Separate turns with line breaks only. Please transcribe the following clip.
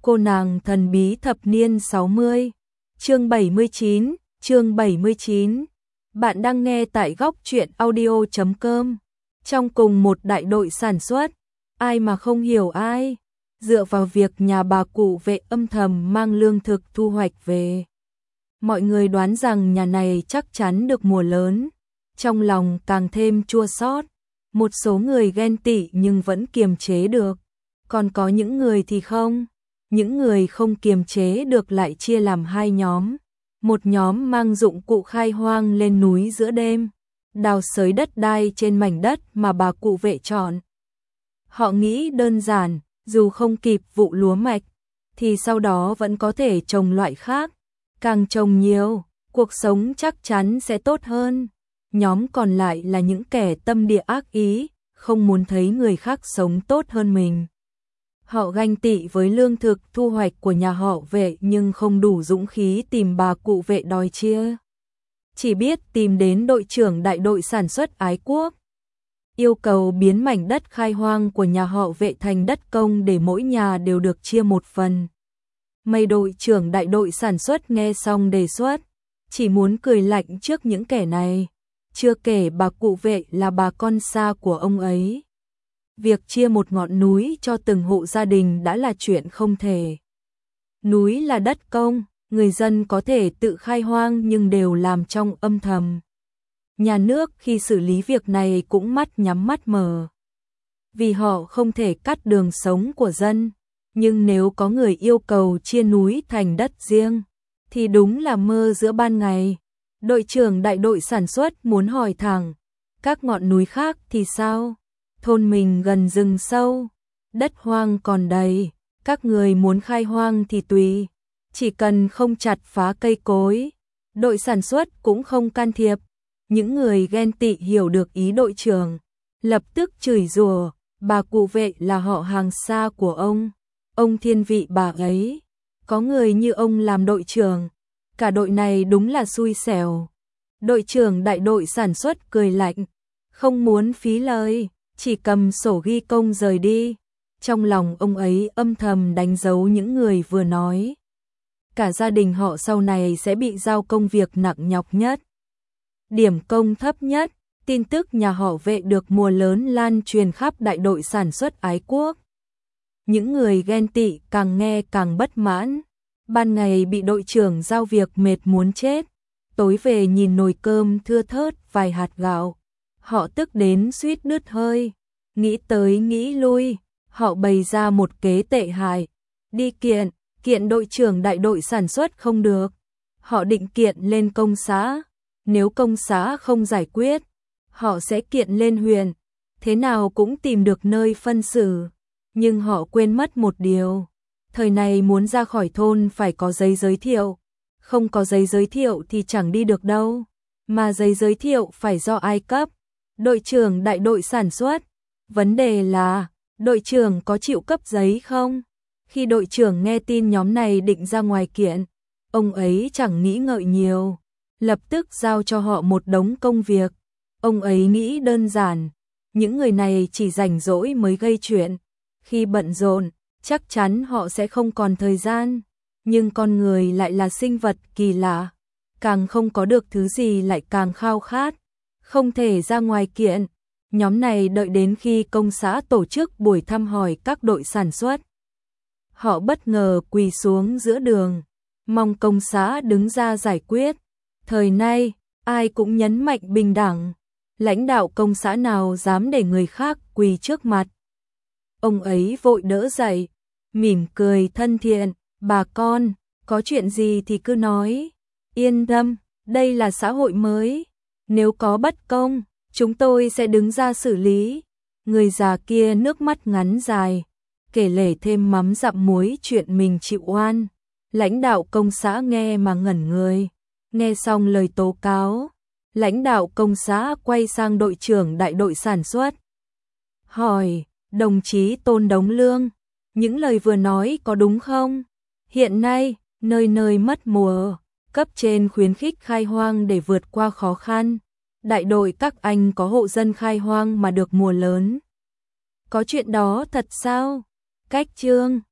Cô nàng thần bí thập niên 60. Chương 79. Bạn đang nghe tại góc truyện audio.com. Trong cùng một đại đội sản xuất, ai mà không hiểu ai, dựa vào việc nhà bà cụ Vệ âm thầm mang lương thực thu hoạch về. Mọi người đoán rằng nhà này chắc chắn được mùa lớn, trong lòng càng thêm chua xót. Một số người ghen tị nhưng vẫn kiềm chế được, còn có những người thì không. Những người không kiềm chế được lại chia làm hai nhóm. Một nhóm mang dụng cụ khai hoang lên núi giữa đêm, đào xới đất đai trên mảnh đất mà bà cụ Vệ chọn. Họ nghĩ đơn giản, dù không kịp vụ lúa mạch, thì sau đó vẫn có thể trồng loại khác. Càng trồng nhiều, cuộc sống chắc chắn sẽ tốt hơn. Nhóm còn lại là những kẻ tâm địa ác ý, không muốn thấy người khác sống tốt hơn mình. Họ ganh tị với lương thực thu hoạch của nhà họ Vệ nhưng không đủ dũng khí tìm bà cụ Vệ đòi chia. Chỉ biết tìm đến đội trưởng đại đội sản xuất Ái Quốc, yêu cầu biến mảnh đất khai hoang của nhà họ Vệ thành đất công để mỗi nhà đều được chia một phần. Mấy đội trưởng đại đội sản xuất nghe xong đề xuất, chỉ muốn cười lạnh trước những kẻ này. Chưa kể bà cụ Vệ là bà con xa của ông ấy. Việc chia một ngọn núi cho từng hộ gia đình đã là chuyện không thể. Núi là đất công, người dân có thể tự khai hoang nhưng đều làm trong âm thầm. Nhà nước khi xử lý việc này cũng mắt nhắm mắt mở. Vì họ không thể cắt đường sống của dân, nhưng nếu có người yêu cầu chia núi thành đất riêng, thì đúng là mơ giữa ban ngày. Đội trưởng đại đội sản xuất muốn hỏi thẳng, các ngọn núi khác thì sao? Thôn mình gần rừng sâu, đất hoang còn đầy, các người muốn khai hoang thì tùy, chỉ cần không chặt phá cây cối. Đội sản xuất cũng không can thiệp. Những người ghen tị hiểu được ý đội trưởng, lập tức chửi rủa, bà cụ Vệ là họ hàng xa của ông thiên vị bà ấy. Có người như ông làm đội trưởng, cả đội này đúng là xui xẻo. Đội trưởng đại đội sản xuất cười lạnh, không muốn phí lời, chỉ cầm sổ ghi công rời đi. Trong lòng ông ấy âm thầm đánh dấu những người vừa nói. Cả gia đình họ sau này sẽ bị giao công việc nặng nhọc nhất, điểm công thấp nhất. Tin tức nhà họ Vệ được mùa lớn lan truyền khắp đại đội sản xuất Ái Quốc. Những người ghen tị càng nghe càng bất mãn. Ban ngày bị đội trưởng giao việc mệt muốn chết, tối về nhìn nồi cơm thưa thớt vài hạt gạo, họ tức đến suýt đứt hơi. Nghĩ tới nghĩ lui, họ bày ra một kế tệ hại. Đi kiện đội trưởng đại đội sản xuất không được. Họ định kiện lên công xã. Nếu công xã không giải quyết, họ sẽ kiện lên huyện. Thế nào cũng tìm được nơi phân xử. Nhưng họ quên mất một điều. Thời này muốn ra khỏi thôn phải có giấy giới thiệu. Không có giấy giới thiệu thì chẳng đi được đâu. Mà giấy giới thiệu phải do ai cấp? Đội trưởng đại đội sản xuất. Vấn đề là, đội trưởng có chịu cấp giấy không? Khi đội trưởng nghe tin nhóm này định ra ngoài kiện, ông ấy chẳng nghĩ ngợi nhiều, lập tức giao cho họ một đống công việc. Ông ấy nghĩ đơn giản, những người này chỉ rảnh rỗi mới gây chuyện. Khi bận rộn, chắc chắn họ sẽ không còn thời gian. Nhưng con người lại là sinh vật kỳ lạ, càng không có được thứ gì lại càng khao khát, không thể ra ngoài kiện. Nhóm này đợi đến khi công xã tổ chức buổi thăm hỏi các đội sản xuất. Họ bất ngờ quỳ xuống giữa đường, mong công xã đứng ra giải quyết. Thời nay, ai cũng nhấn mạnh bình đẳng. Lãnh đạo công xã nào dám để người khác quỳ trước mặt. Ông ấy vội đỡ dậy, mỉm cười thân thiện, bà con, có chuyện gì thì cứ nói. Yên tâm, đây là xã hội mới. Nếu có bất công, chúng tôi sẽ đứng ra xử lý. Người già kia nước mắt ngắn dài, kể lể thêm mắm dặm muối chuyện mình chịu oan. Lãnh đạo công xã nghe mà ngẩn người. Nghe xong lời tố cáo, lãnh đạo công xã quay sang đội trưởng đại đội sản xuất. Hỏi, đồng chí Tôn Đống Lương, những lời vừa nói có đúng không? Hiện nay, nơi nơi mất mùa, cấp trên khuyến khích khai hoang để vượt qua khó khăn. Đại đội các anh có hộ dân khai hoang mà được mùa lớn. Có chuyện đó thật sao? Cách chương